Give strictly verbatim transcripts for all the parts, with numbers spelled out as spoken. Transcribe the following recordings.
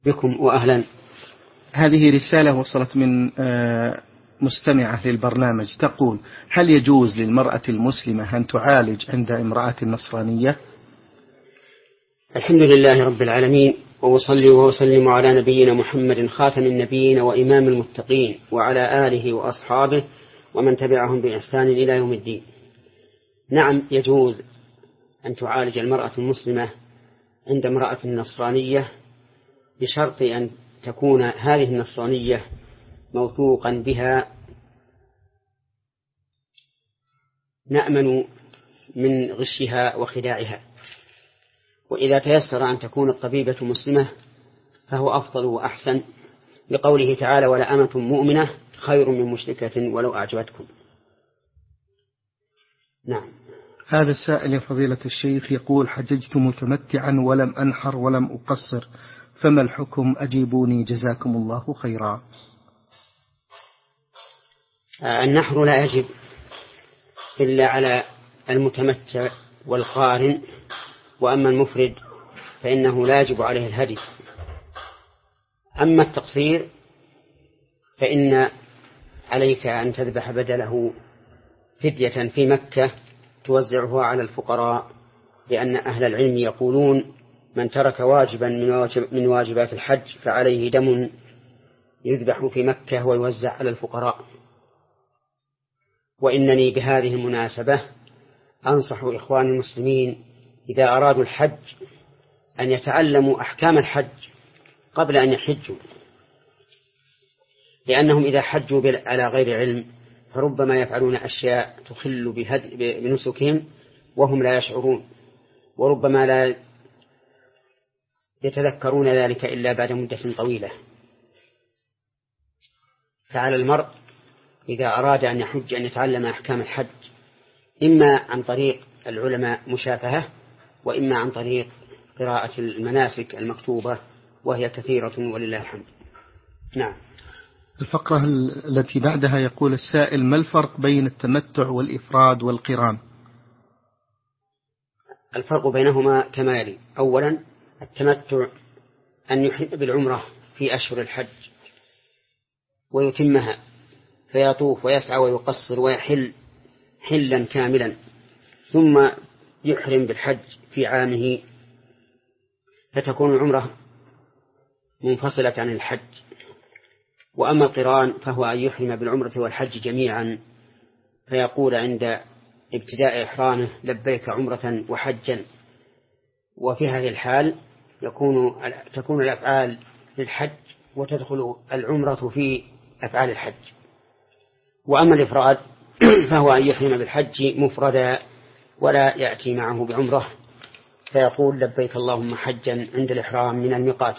بكم وأهلا. هذه رسالة وصلت من مستمعة للبرنامج تقول: هل يجوز للمرأة المسلمة أن تعالج عند امرأة نصرانية؟ الحمد لله رب العالمين، وأصلي وأسلم على نبينا محمد خاتم النبيين وإمام المتقين وعلى آله وأصحابه ومن تبعهم بإحسان إلى يوم الدين. نعم، يجوز أن تعالج المرأة المسلمة عند امرأة نصرانية بشرط أن تكون هذه النصرانية موثوقا بها، نأمن من غشها وخداعها. وإذا تيسر أن تكون الطبيبة مسلمة فهو أفضل وأحسن، لقوله تعالى: ولأمة مؤمنة خير من مشركة ولو أعجبتكم. نعم. هذا السائل يا فضيلة الشيخ يقول: حججت متمتعا ولم أنحر ولم أقصر، فما الحكم؟ أجيبوني جزاكم الله خيرا. النحر لا يجب إلا على المتمتع والقارن، وأما المفرد فإنه لا يجب عليه الهدي. أما التقصير فإن عليك أن تذبح بدله فدية في مكة توزعها على الفقراء، لأن أهل العلم يقولون: من ترك واجبا من واجبات الحج فعليه دم يذبح في مكة ويوزع على الفقراء. وإنني بهذه المناسبة أنصح إخواني المسلمين إذا أرادوا الحج أن يتعلموا أحكام الحج قبل أن يحجوا، لأنهم إذا حجوا على غير علم فربما يفعلون أشياء تخل بنسكهم وهم لا يشعرون، وربما لا يتذكرون ذلك إلا بعد مدة طويلة. فعلى المرء إذا أراد أن يحج أن يتعلم أحكام الحج، إما عن طريق العلماء مشافهة، وإما عن طريق قراءة المناسك المكتوبة، وهي كثيرة ولله الحمد. نعم. الفقرة التي بعدها يقول السائل: ما الفرق بين التمتع والإفراد والقران؟ الفرق بينهما كما يلي: أولا، التمتع أن يحل بالعمرة في أشهر الحج ويتمها، فيطوف ويسعى ويقصر ويحل حلا كاملا، ثم يحرم بالحج في عامه، فتكون العمرة منفصلة عن الحج. وأما القران فهو أن يحرم بالعمرة والحج جميعا، فيقول عند ابتداء إحرامه: لبيك عمرة وحجا. وفي هذه الحال يكون تكون الأفعال للحج وتدخل العمرة في أفعال الحج. وأما الإفراد فهو أن يحرم بالحج مفردا ولا يأتي معه بعمرة، فيقول: لبيك اللهم حجا عند الإحرام من الميقات.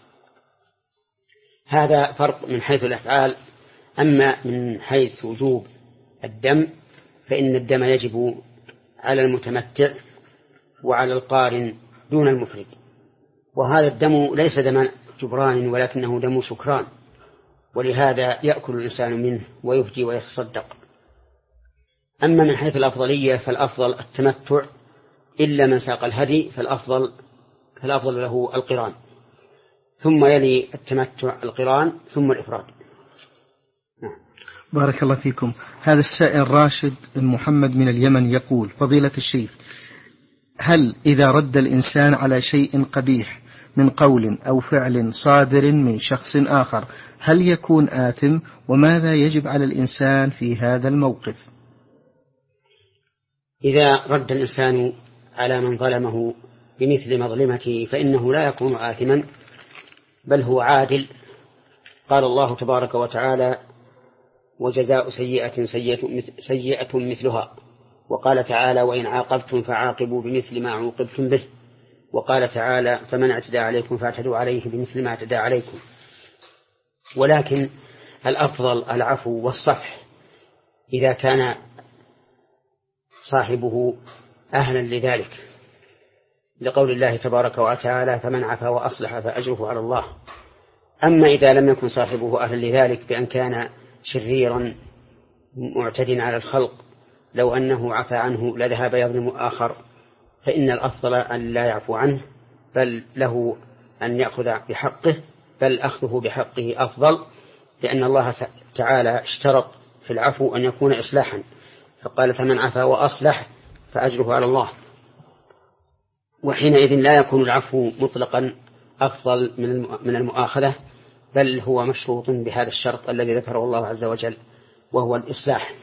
هذا فرق من حيث الأفعال. أما من حيث وجوب الدم فإن الدم يجب على المتمتع وعلى القارن دون المفرد، وهذا الدم ليس دم جبران ولكنه دم شكران، ولهذا يأكل الإنسان منه ويفجي ويتصدق. أما من حيث الأفضلية فالأفضل التمتع، إلا من ساق الهدي فالأفضل, فالأفضل له القران، ثم يلي التمتع القران ثم الإفراد. نعم. بارك الله فيكم. هذا السائل راشد محمد من اليمن يقول: فضيلة الشيخ، هل إذا رد الإنسان على شيء قبيح من قول أو فعل صادر من شخص آخر هل يكون آثم؟ وماذا يجب على الإنسان في هذا الموقف؟ إذا رد الإنسان على من ظلمه بمثل مظلمته فإنه لا يكون آثما، بل هو عادل. قال الله تبارك وتعالى: وجزاء سيئة سيئة مثلها. وقال تعالى: وإن عاقبتم فعاقبوا بمثل ما عوقبتم به. وقال تعالى: فمن اعتدى عليكم فاعتدوا عليه بمثل ما اعتدى عليكم. ولكن الأفضل العفو والصفح إذا كان صاحبه أهلا لذلك، لقول الله تبارك وتعالى: فمن عفا وأصلح فأجره على الله. أما إذا لم يكن صاحبه أهلا لذلك بأن كان شريرا معتد على الخلق، لو أنه عفى عنه لذهب يظلم آخر، فإن الأفضل أن لا يعفو عنه، بل له أن يأخذ بحقه بل أخذه بحقه أفضل، لأن الله تعالى اشترط في العفو أن يكون إصلاحا، فقال فمن عفا وأصلح فأجره على الله. وحينئذ لا يكون العفو مطلقا أفضل من المؤاخذة، بل هو مشروط بهذا الشرط الذي ذكره الله عز وجل وهو الإصلاح.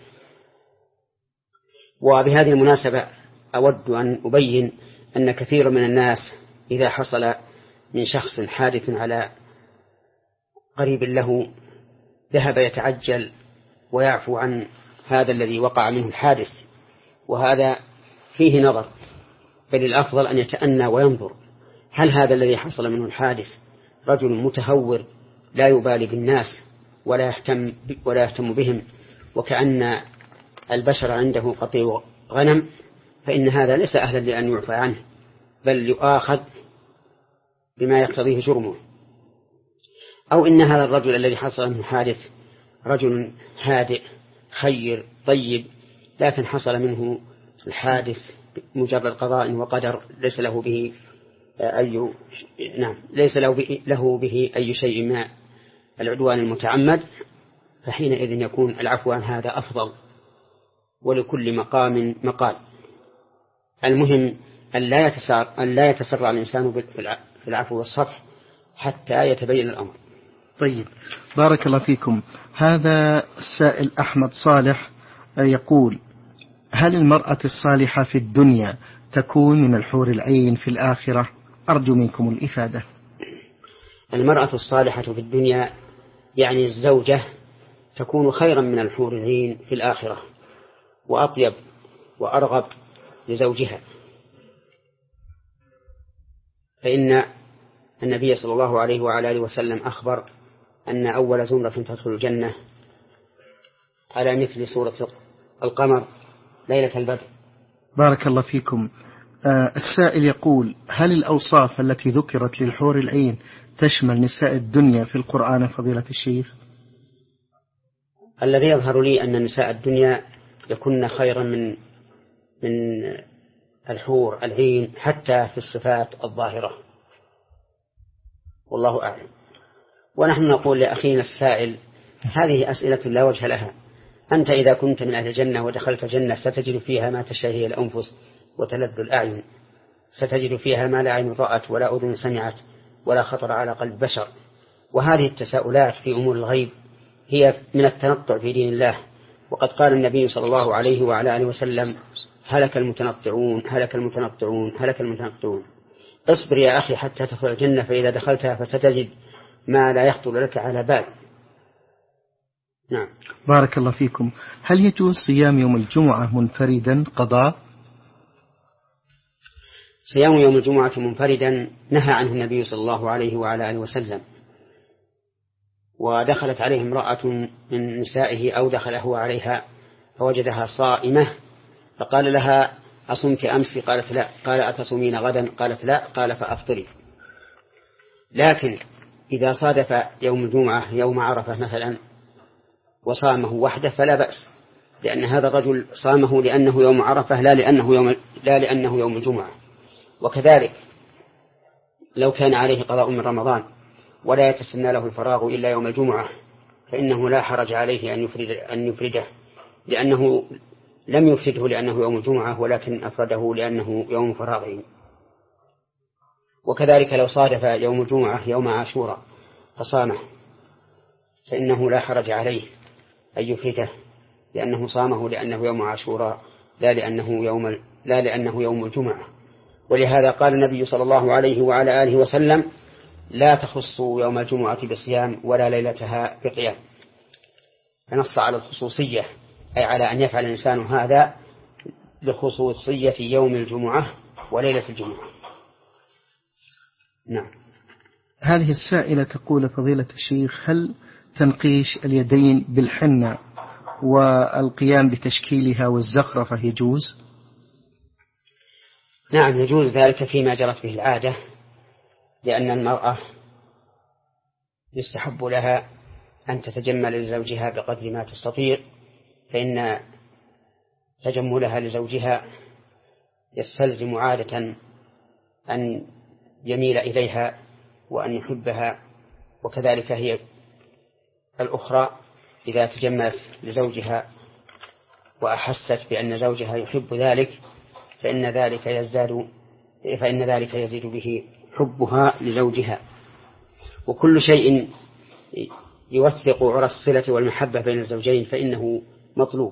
وبهذه المناسبة أود أن أبين أن كثير من الناس إذا حصل من شخص حادث على قريب له ذهب يتعجل ويعفو عن هذا الذي وقع منه الحادث، وهذا فيه نظر، بل الأفضل أن يتأنى وينظر هل هذا الذي حصل منه الحادث رجل متهور لا يبالي بالناس ولا يهتم, ولا يهتم بهم وكأن البشر عنده قطيع غنم، فإن هذا ليس أهلا لأن يعفى عنه، بل يؤاخذ بما يقتضيه جرمه. أو إن هذا الرجل الذي حصل منه حادث رجل هادئ خير طيب، لكن حصل منه الحادث مجرد قضاء وقدر ليس له به أي نعم ليس له به, له به أي شيء من العدوان المتعمد، فحينئذ يكون العفو عن هذا أفضل، ولكل مقام مقال. المهم أن لا يتسارع, أن لا يتسرع الإنسان في العفو والصفح حتى يتبين الأمر. طيب، بارك الله فيكم. هذا السائل أحمد صالح يقول: هل المرأة الصالحة في الدنيا تكون من الحور العين في الآخرة؟ أرجو منكم الإفادة. المرأة الصالحة في الدنيا يعني الزوجة تكون خيرا من الحور العين في الآخرة، وأطيب وأرغب لزوجها، فإن النبي صلى الله عليه وعلى آله وسلم أخبر أن أول زمرة تدخل الجنة على مثل سورة القمر ليلة البدر. بارك الله فيكم. آه السائل يقول: هل الأوصاف التي ذكرت للحور العين تشمل نساء الدنيا في القرآن فضيلة الشيخ؟ الذي يظهر لي أن نساء الدنيا يكون خيرا من من الحور العين حتى في الصفات الظاهرة، والله أعلم. ونحن نقول لأخينا السائل: هذه أسئلة لا وجه لها. أنت إذا كنت من أهل الجنة ودخلت جنة ستجد فيها ما تشتهي الأنفس وتلذ الأعين، ستجد فيها ما لا عين رأت ولا أذن سمعت ولا خطر على قلب بشر. وهذه التساؤلات في أمور الغيب هي من التنطع في دين الله، وقد قال النبي صلى الله عليه وعلى آله وسلم: هلك المتنطعون هلك المتنطعون هلك المتنطعون. اصبر يا أخي حتى تدخل الجنة، فإذا دخلتها فستجد ما لا يخطر لك على بال. نعم. بارك الله فيكم. هل يجوز صيام يوم الجمعة منفردا قضاء؟ صيام يوم الجمعة منفردا نهى عنه النبي صلى الله عليه وعلى آله وسلم. ودخلت عليه امرأة من نسائه أو دخل هو عليها فوجدها صائمة، فقال لها: أصمت أمس؟ قالت لا. قال: أتصومين غدا؟ قالت لا. قال: فأفطري. لكن إذا صادف يوم الجمعة يوم عرفة مثلا وصامه وحده فلا بأس، لأن هذا الرجل صامه لأنه يوم عرفة لا لأنه يوم, لا لأنه يوم الجمعة. وكذلك لو كان عليه قضاء من رمضان ولا يتسنى له الفراغ إلا يوم الجمعة فإنه لا حرج عليه أن يفرد أن يفرده، لأنه لم يفرده لأنه يوم الجمعة، ولكن أفرده لأنه يوم فراغه. وكذلك لو صادف يوم الجمعة يوم عاشوراء فصامه فإنه لا حرج عليه أن يفرده، لأنه صامه لأنه يوم عاشوراء لا لأنه يوم لا لأنه يوم الجمعة. ولهذا قال النبي صلى الله عليه وعلى آله وسلم: لا تخصوا يوم الجمعة بصيام ولا ليلتها بقيام. فنص على الخصوصية، أي على أن يفعل الإنسان هذا لخصوصية يوم الجمعة وليلة الجمعة. نعم. هذه السائلة تقول: فضيلة الشيخ، هل تنقيش اليدين بالحنة والقيام بتشكيلها والزخرفة يجوز؟ نعم يجوز ذلك فيما جرت به العادة، لأن المرأة يستحب لها أن تتجمل لزوجها بقدر ما تستطيع، فإن تجملها لزوجها يستلزم عادة أن يميل إليها وأن يحبها وكذلك هي الأخرى إذا تجملت لزوجها وأحست بأن زوجها يحب ذلك فإن ذلك يزداد فإن ذلك يزيد به حبها لزوجها. وكل شيء يوثق عرى الصلة والمحبة بين الزوجين فإنه مطلوب.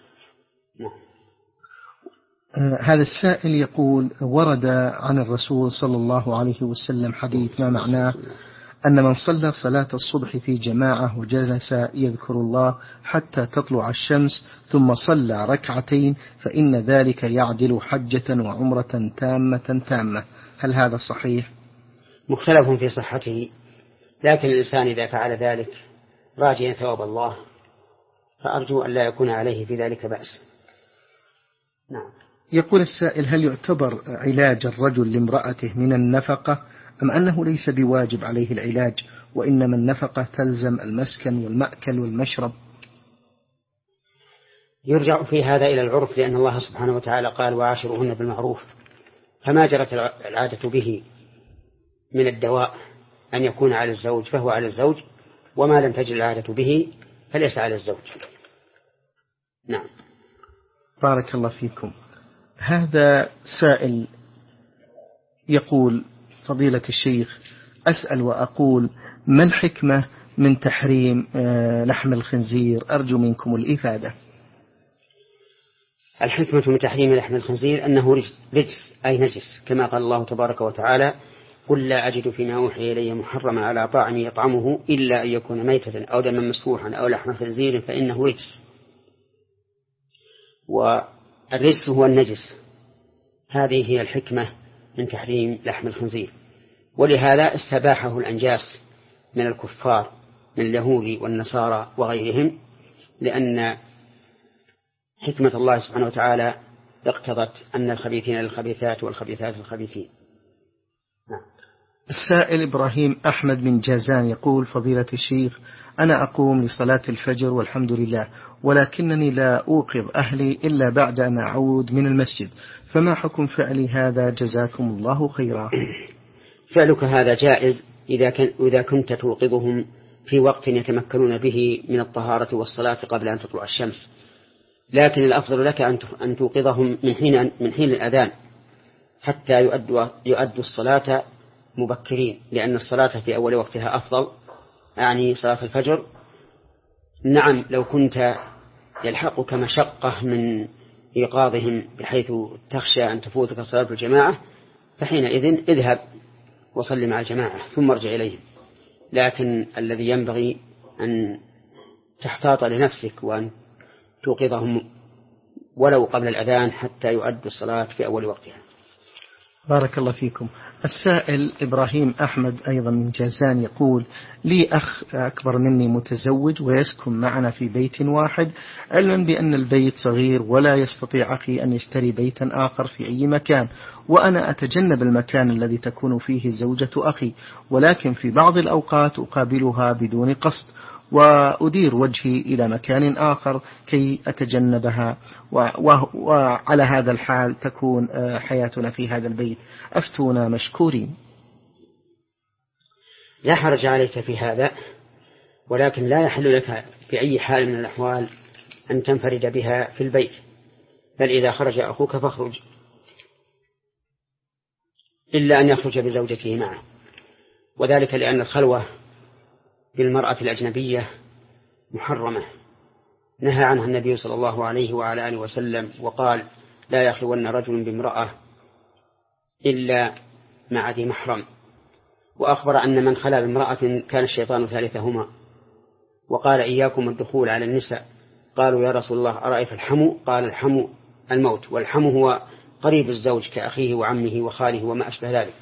هذا السائل يقول: ورد عن الرسول صلى الله عليه وسلم حديث ما معناه أن من صلى صلاة الصبح في جماعة وجلس يذكر الله حتى تطلع الشمس ثم صلى ركعتين فإن ذلك يعدل حجة وعمرة تامة تامة، هل هذا صحيح؟ مختلف في صحته، لكن الإنسان إذا فعل ذلك راجيا ثواب الله فأرجو أن لا يكون عليه في ذلك بأس. نعم. يقول السائل: هل يعتبر علاج الرجل لامرأته من النفقة أم أنه ليس بواجب عليه العلاج وإنما النفقة تلزم المسكن والمأكل والمشرب؟ يرجع في هذا إلى العرف، لأن الله سبحانه وتعالى قال: وعاشروهن بالمعروف، فما جرت العادة به من الدواء أن يكون على الزوج فهو على الزوج، وما لم تجر العادة به فليس على الزوج. نعم. بارك الله فيكم. هذا سائل يقول: فضيلة الشيخ، أسأل وأقول ما الحكمة من تحريم لحم الخنزير؟ أرجو منكم الإفادة. الحكمة من تحريم لحم الخنزير أنه رجس أي نجس، كما قال الله تبارك وتعالى: قل لا أجد فيما أوحي إلي محرما على طاعم يطعمه إلا أن يكون ميتة أو دما مسفوحا أو لحم خنزير فإنه رجس. والرجس هو النجس، هذه هي الحكمة من تحريم لحم الخنزير، ولهذا استباحه الأنجاس من الكفار من اليهود والنصارى وغيرهم، لأن حكمة الله سبحانه وتعالى اقتضت أن الخبيثين للخبيثات والخبيثات للخبيثين. نعم. السائل إبراهيم أحمد من جازان يقول: فضيلة الشيخ، أنا أقوم لصلاة الفجر والحمد لله، ولكنني لا أوقظ أهلي إلا بعد أن أعود من المسجد، فما حكم فعلي هذا جزاكم الله خيرا؟ فعلك هذا جائز إذا, كان إذا كنت توقظهم في وقت يتمكنون به من الطهارة والصلاة قبل أن تطلع الشمس، لكن الأفضل لك أن توقظهم من حين, من حين الأذان حتى يؤدوا, يؤدوا الصلاة مبكرين، لأن الصلاة في أول وقتها أفضل، يعني صلاة الفجر. نعم، لو كنت يلحقك مشقة من إيقاظهم بحيث تخشى أن تفوتك صلاة الجماعة فحينئذ اذهب وصل مع الجماعة ثم ارجع إليهم، لكن الذي ينبغي أن تحتاط لنفسك وأن توقظهم ولو قبل الأذان حتى يؤدوا الصلاة في أول وقتها. بارك الله فيكم. السائل إبراهيم أحمد أيضا من جازان يقول: لي أخ أكبر مني متزوج ويسكن معنا في بيت واحد، علما بأن البيت صغير ولا يستطيع أخي أن يشتري بيتا آخر في أي مكان، وأنا أتجنب المكان الذي تكون فيه زوجة أخي، ولكن في بعض الأوقات أقابلها بدون قصد وأدير وجهي إلى مكان آخر كي أتجنبها، وعلى هذا الحال تكون حياتنا في هذا البيت، أفتونا مشكورين. لا حرج عليك في هذا، ولكن لا يحل لك في أي حال من الأحوال أن تنفرد بها في البيت، بل إذا خرج أخوك فاخرج، إلا أن يخرج بزوجته معه، وذلك لأن الخلوة بالمرأة الأجنبية محرمة، نهى عنها النبي صلى الله عليه وعلى آله وسلم، وقال: لا يخلون رجل بامرأة إلا مع ذي محرم، وأخبر أن من خلا بامرأة كان الشيطان ثالثهما، وقال: إياكم الدخول على النساء. قالوا: يا رسول الله أرأيت الحمو؟ قال: الحمو الموت، والحمو هو قريب الزوج كأخيه وعمه وخاله وما أشبه ذلك.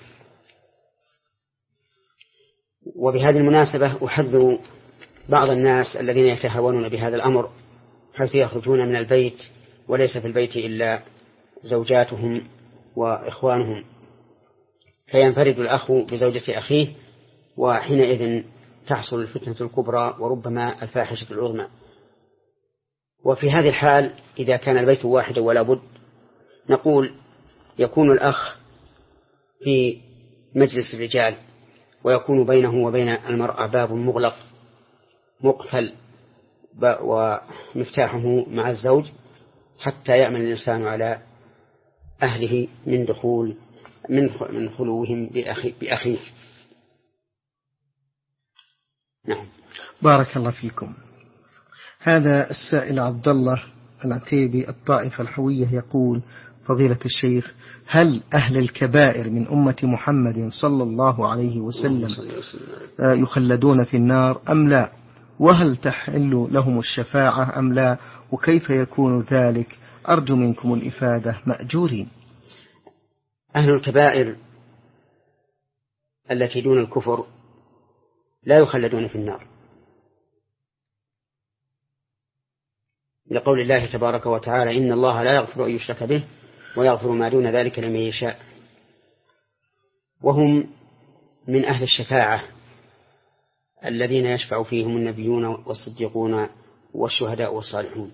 وبهذه المناسبة أحذر بعض الناس الذين يتهاونون بهذا الأمر، حيث يخرجون من البيت وليس في البيت إلا زوجاتهم وإخوانهم، فينفرد الأخ بزوجة أخيه، وحينئذ تحصل الفتنة الكبرى وربما الفاحشة العظمى. وفي هذه الحال إذا كان البيت واحد ولا بد، نقول: يكون الأخ في مجلس الرجال ويكون بينه وبين المرأة باب مغلق مقفل ومفتاحه مع الزوج حتى يأمن الإنسان على أهله من دخول من من خلوهم بأخي بأخيه. نعم. بارك الله فيكم. هذا السائل عبد الله العتيبي الطائفة الحوية يقول: فضيلة الشيخ، هل أهل الكبائر من أمة محمد صلى الله عليه وسلم يخلدون في النار أم لا؟ وهل تحل لهم الشفاعة أم لا؟ وكيف يكون ذلك؟ أرجو منكم الإفادة مأجورين. أهل الكبائر التي دون الكفر لا يخلدون في النار، لقول الله تبارك وتعالى: إن الله لا يغفر أن يشرك به ويغفر ما دون ذلك لمن يشاء. وهم من أهل الشفاعة الذين يشفع فيهم النبيون والصديقون والشهداء والصالحون.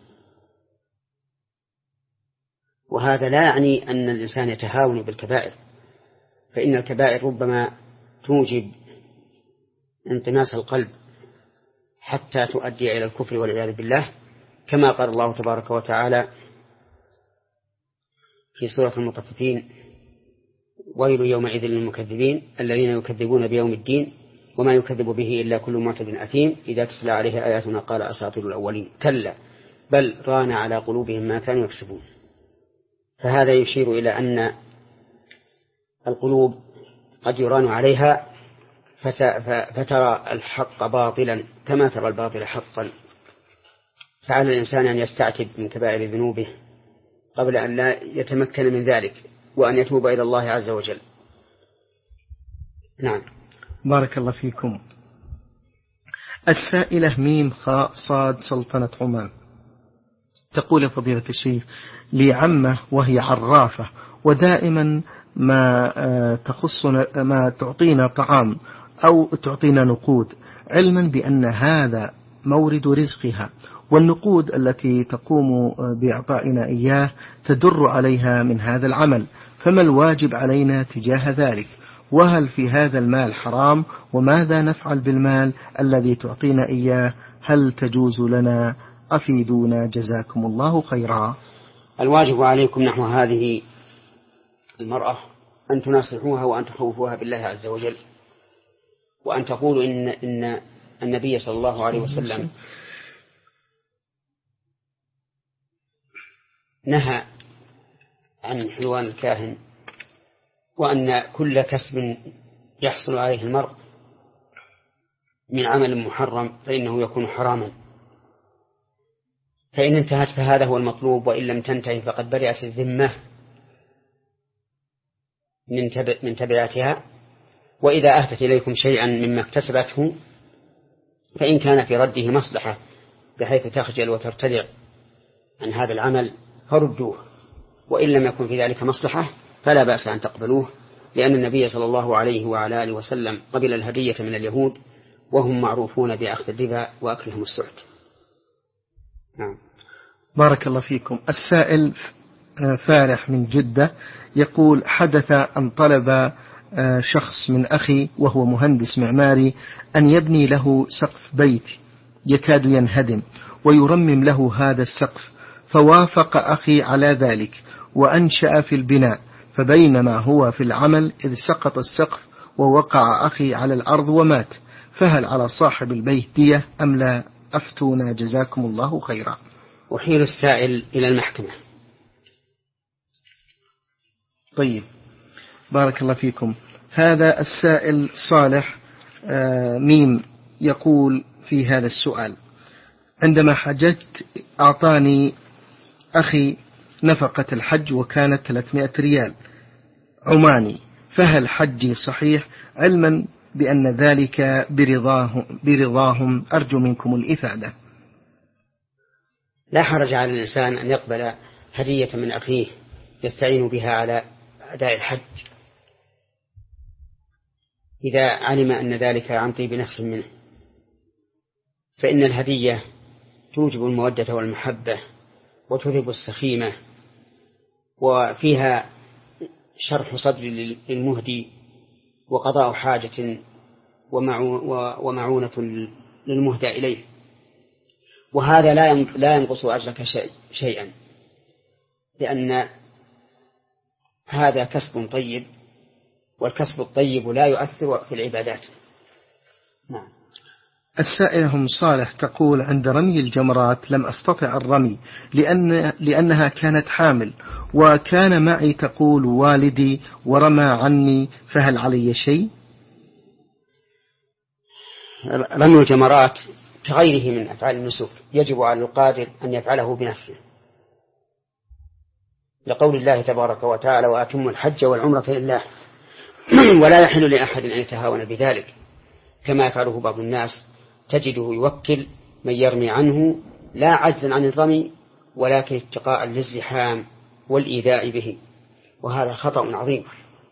وهذا لا يعني أن الإنسان يتهاون بالكبائر، فإن الكبائر ربما توجب انطماس القلب حتى تؤدي إلى الكفر والعياذ بالله، كما قال الله تبارك وتعالى في سورة المطففين: ويل يومئذ للمكذبين الذين يكذبون بيوم الدين وما يكذب به إلا كل معتد أثيم إذا تتلى عليه آياتنا قال أساطير الأولين كلا بل ران على قلوبهم ما كانوا يكسبون. فهذا يشير إلى أن القلوب قد يران عليها فترى الحق باطلا كما ترى الباطل حقا، فعلى الإنسان أن يستعتب من كبائر ذنوبه قبل أن لا يتمكن من ذلك، وأن يتوب إلى الله عز وجل. نعم. بارك الله فيكم. السائلة ميم خاء صاد سلطنة عمان تقول: فضيلة الشيخ، لي عمة وهي عرافة، ودائما ما تخصنا ما تعطينا طعام أو تعطينا نقود، علما بأن هذا مورد رزقها، والنقود التي تقوم بإعطائنا إياه تدر عليها من هذا العمل، فما الواجب علينا تجاه ذلك؟ وهل في هذا المال حرام؟ وماذا نفعل بالمال الذي تعطينا إياه؟ هل تجوز لنا؟ أفيدونا جزاكم الله خيرا. الواجب عليكم نحو هذه المرأة أن تناصحوها وأن تخوفوها بالله عز وجل، وأن تقولوا إن, إن النبي صلى الله عليه وسلم نهى عن حلوان الكاهن، وأن كل كسب يحصل عليه المرء من عمل محرم فإنه يكون حراما، فإن انتهت فهذا هو المطلوب، وإن لم تنتهي فقد برئت الذمة من تبعاتها. وإذا أهدت إليكم شيئا مما اكتسبته فإن كان في رده مصلحة بحيث تخجل وترتدع عن هذا العمل فردوه، وإن لم يكن في ذلك مصلحة فلا بأس أن تقبلوه، لأن النبي صلى الله عليه وعلى آله وسلم قبل الهدية من اليهود وهم معروفون بأخذ الربا وأكلهم السحت. نعم. بارك الله فيكم. السائل فارح من جدة يقول: حدث أن طلب شخص من أخي وهو مهندس معماري أن يبني له سقف بيت يكاد ينهدم ويرمم له هذا السقف، فوافق أخي على ذلك وأنشأ في البناء، فبينما هو في العمل إذ سقط السقف ووقع أخي على الأرض ومات، فهل على صاحب البيت دية أم لا؟ أفتونا جزاكم الله خيرا. وحيل السائل إلى المحكمة. طيب، بارك الله فيكم. هذا السائل صالح ميم يقول في هذا السؤال: عندما حججت أعطاني أخي نفقة الحج وكانت ثلاثمائة ريال عماني، فهل حجي صحيح؟ علما بأن ذلك برضاهم, برضاهم أرجو منكم الإفادة. لا حرج على الإنسان أن يقبل هدية من أخيه يستعين بها على أداء الحج إذا علم أن ذلك عن طيب نفس منه، فإن الهدية توجب المودة والمحبة وتذهب السخيمة، وفيها شرح صدر للمهدي وقضاء حاجة ومعونة للمهدى إليه، وهذا لا ينقص أجرك شيئا، لأن هذا كسب طيب، والكسب الطيب لا يؤثر في العبادات. نعم. السائلة أم صالح تقول: عند رمي الجمرات لم أستطع الرمي لأن لأنها كانت حامل، وكان معي تقول والدي ورمى عني، فهل علي شيء؟ رمي الجمرات كغيره من أفعال النسك يجب على القادر أن يفعله بنفسه، لقول الله تبارك وتعالى: وأتموا الحج والعمرة لله، ولا يحل لأحد أن يتهاون بذلك، كما يفعله بعض الناس، تجده يوكل من يرمي عنه لا عجزا عن الرمي، ولكن اتقاء للزحام والإيذاء به، وهذا خطأ عظيم.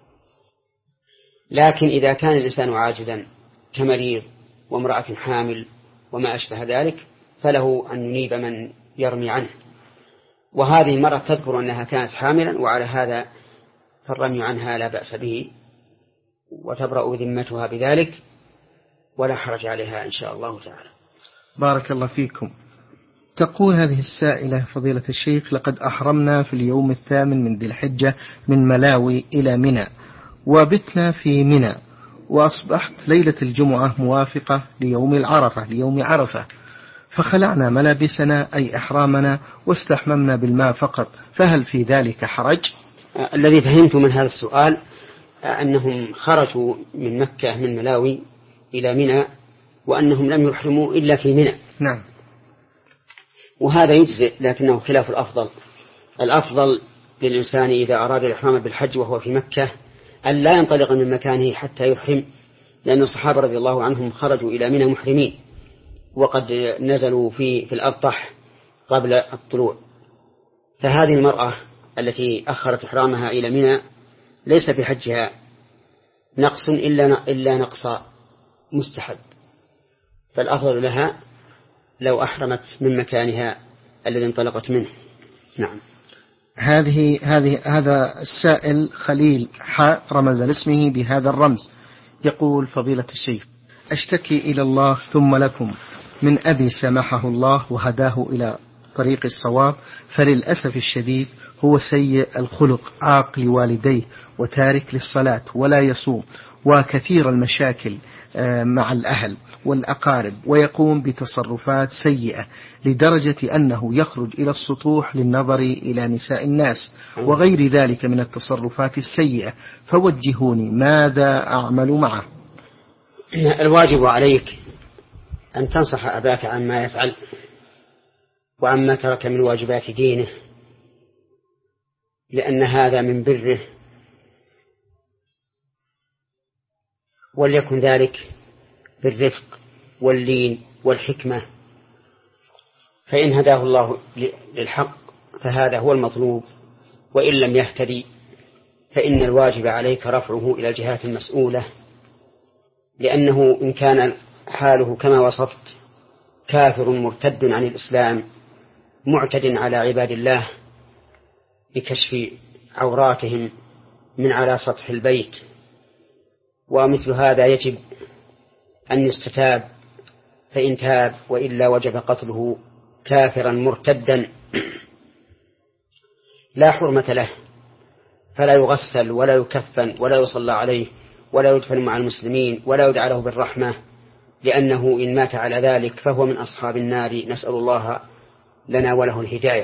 لكن إذا كان الإنسان عاجزا كمريض وامرأة حامل وما أشبه ذلك، فله أن ينيب من يرمي عنه. وهذه المرأة تذكر أنها كانت حاملا، وعلى هذا فالرمي عنها لا بأس به، وتبرأ ذمتها بذلك، ولا حرج عليها إن شاء الله تعالى. بارك الله فيكم. تقول هذه السائلة: فضيلة الشيخ، لقد أحرمنا في اليوم الثامن من ذي الحجة من ملاوي إلى منى، وبتنا في منى، وأصبحت ليلة الجمعة موافقة ليوم العرفة ليوم عرفة، فخلعنا ملابسنا أي إحرامنا واستحممنا بالماء فقط، فهل في ذلك حرج؟ الذي فهمت من هذا السؤال أنهم خرجوا من مكة من ملاوي إلى منى، وأنهم لم يحرموا إلا في منى. نعم. وهذا يجزئ، لكنه خلاف الأفضل. الأفضل للإنسان إذا أراد الإحرام بالحج وهو في مكة أن لا ينطلق من مكانه حتى يحرم، لأن الصحابة رضي الله عنهم خرجوا إلى منى محرمين، وقد نزلوا في في الأبطح قبل الطلوع. فهذه المرأة التي أخرت إحرامها إلى منى ليس في حجها نقص إلا إلا نقص مستحب، فالأفضل لها لو أحرمت من مكانها الذي انطلقت منه. نعم. هذه هذه هذا السائل خليل حاء رمز لاسمه بهذا الرمز، يقول: فضيلة الشيخ، أشتكي إلى الله ثم لكم من أبي سامحه الله وهداه إلى طريق الصواب، فللأسف الشديد هو سيء الخلق، عاق لوالديه وتارك للصلاة ولا يصوم، وكثير المشاكل مع الأهل والأقارب، ويقوم بتصرفات سيئة لدرجة أنه يخرج إلى السطوح للنظر إلى نساء الناس وغير ذلك من التصرفات السيئة، فوجهوني ماذا أعمل معه؟ الواجب عليك أن تنصح أباك عما يفعل وعما ترك من واجبات دينه، لأن هذا من بره، وليكن ذلك بالرفق واللين والحكمة، فإن هداه الله للحق فهذا هو المطلوب، وإن لم يهتدي فإن الواجب عليك رفعه إلى الجهات المسؤولة، لأنه إن كان حاله كما وصفت كافر مرتد عن الإسلام معتد على عباد الله بكشف عوراتهم من على سطح البيت، ومثل هذا يجب أن يستتاب، فإن تاب وإلا وجب قتله كافرا مرتدا لا حرمة له، فلا يغسل ولا يكفن ولا يصلى عليه ولا يدفن مع المسلمين ولا يدعى له بالرحمة، لأنه إن مات على ذلك فهو من أصحاب النار، نسأل الله لنا وله الهداية.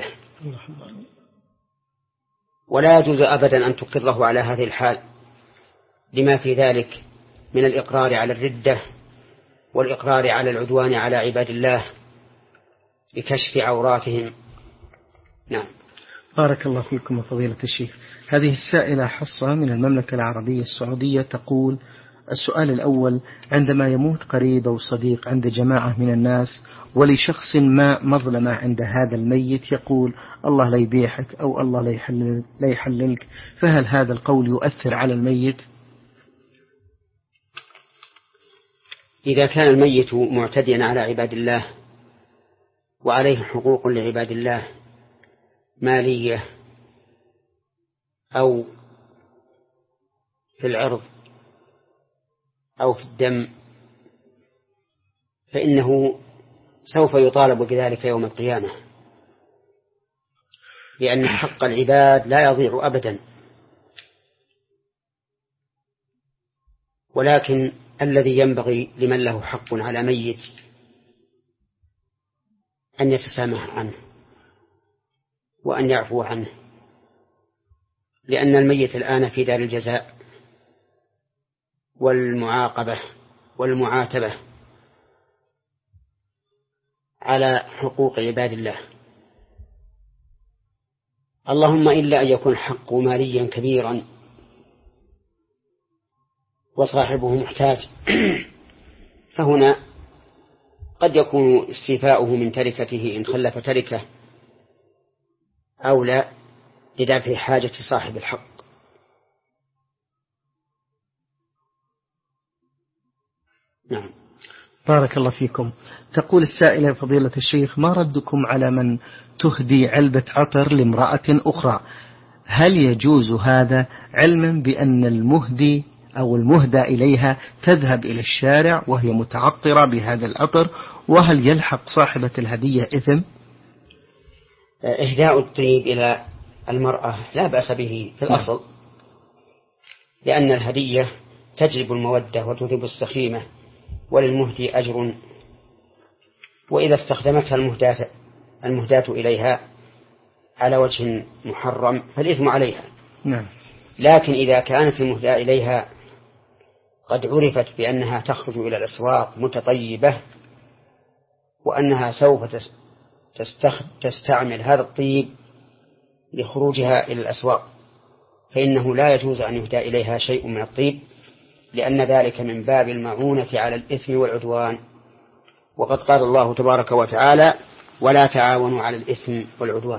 ولا يجوز أبدا أن تقره على هذه الحال لما في ذلك من الإقرار على الردة والإقرار على العدوان على عباد الله بكشف عوراتهم. نعم. بارك الله فيكم فضيلة الشيخ. هذه السائلة حصة من المملكة العربية السعودية تقول: السؤال الأول: عندما يموت قريب أو صديق عند جماعة من الناس ولشخص ما مظلمة عند هذا الميت يقول الله لا يبيحك أو الله لا يحلل لا يحللك، فهل هذا القول يؤثر على الميت؟ إذا كان الميت معتديا على عباد الله وعليه حقوق لعباد الله مالية أو في العرض أو في الدم فإنه سوف يطالب بذلك يوم القيامة، لأن حق العباد لا يضيع أبدا. ولكن الذي ينبغي لمن له حق على ميت أن يتسامح عنه وأن يعفو عنه، لأن الميت الآن في دار الجزاء والمعاقبة والمعاتبة على حقوق عباد الله، اللهم إلا أن يكون حقه ماليا كبيرا وصاحبه محتاج، فهنا قد يكون استيفاؤه من تركته إن خلف تركه أولى لدفع حاجة صاحب الحق. نعم. بارك الله فيكم. تقول السائلة فضيلة الشيخ: ما ردكم على من تهدي علبة عطر لامرأة أخرى؟ هل يجوز هذا علما بأن المهدي أو المهدى إليها تذهب إلى الشارع وهي متعطرة بهذا العطر، وهل يلحق صاحبة الهدية إثم؟ إهداء الطيب إلى المرأة لا بأس به في الأصل، لأن الهدية تجلب المودة وتذهب السخيمة، وللمهدي أجر، وإذا استخدمتها المهداة المهداة إليها على وجه محرم فالإثم عليها. نعم. لكن إذا كانت المهداة إليها قد عرفت بأنها تخرج إلى الأسواق متطيبة وأنها سوف تستعمل هذا الطيب لخروجها إلى الأسواق، فإنه لا يجوز أن يهدى إليها شيء من الطيب، لأن ذلك من باب المعونة على الإثم والعدوان، وقد قال الله تبارك وتعالى: ولا تعاونوا على الإثم والعدوان.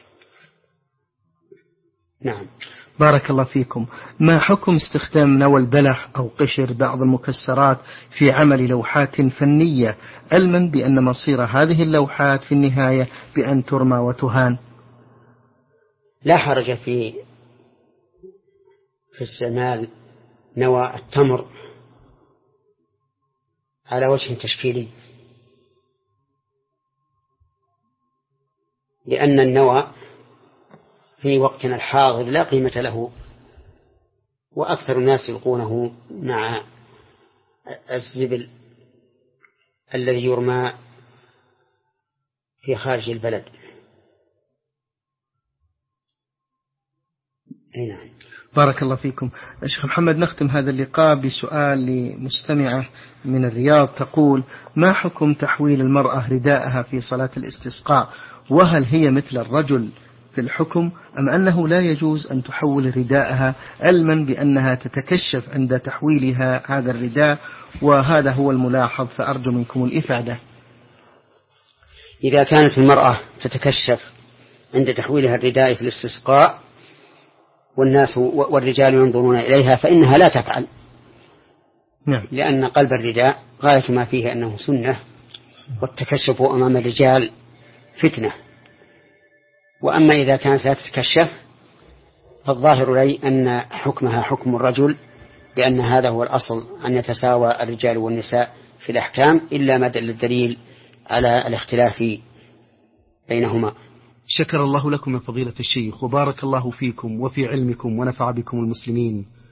نعم. بارك الله فيكم. ما حكم استخدام نوى البلح أو قشر بعض المكسرات في عمل لوحات فنية، علما بأن مصير هذه اللوحات في النهاية بأن ترمى وتهان؟ لا حرج في في استعمال نوى التمر على وجه تشكيلي، لأن النوى في وقتنا الحاضر لا قيمة له، وأكثر الناس يلقونه مع الزبل الذي يرمى في خارج البلد. نعم. بارك الله فيكم. شيخ محمد، نختم هذا اللقاء بسؤال لمستمعة من الرياض تقول: ما حكم تحويل المرأة رداءها في صلاة الاستسقاء، وهل هي مثل الرجل في الحكم أم أنه لا يجوز أن تحول رداءها، علما بأنها تتكشف عند تحويلها هذا الرداء، وهذا هو الملاحظ، فأرجو منكم الإفادة. إذا كانت المرأة تتكشف عند تحويلها الرداء في الاستسقاء والناس والرجال ينظرون إليها فإنها لا تفعل. نعم. لأن قلب الرداء غاية ما فيه أنه سنة، والتكشف أمام الرجال فتنة. وأما إذا كانت لا تتكشف فالظاهر لي أن حكمها حكم الرجل، لأن هذا هو الأصل أن يتساوى الرجال والنساء في الأحكام، إلا ما دل الدليل على الاختلاف بينهما. شكر الله لكم يا فضيلة الشيخ، وبارك الله فيكم وفي علمكم ونفع بكم المسلمين.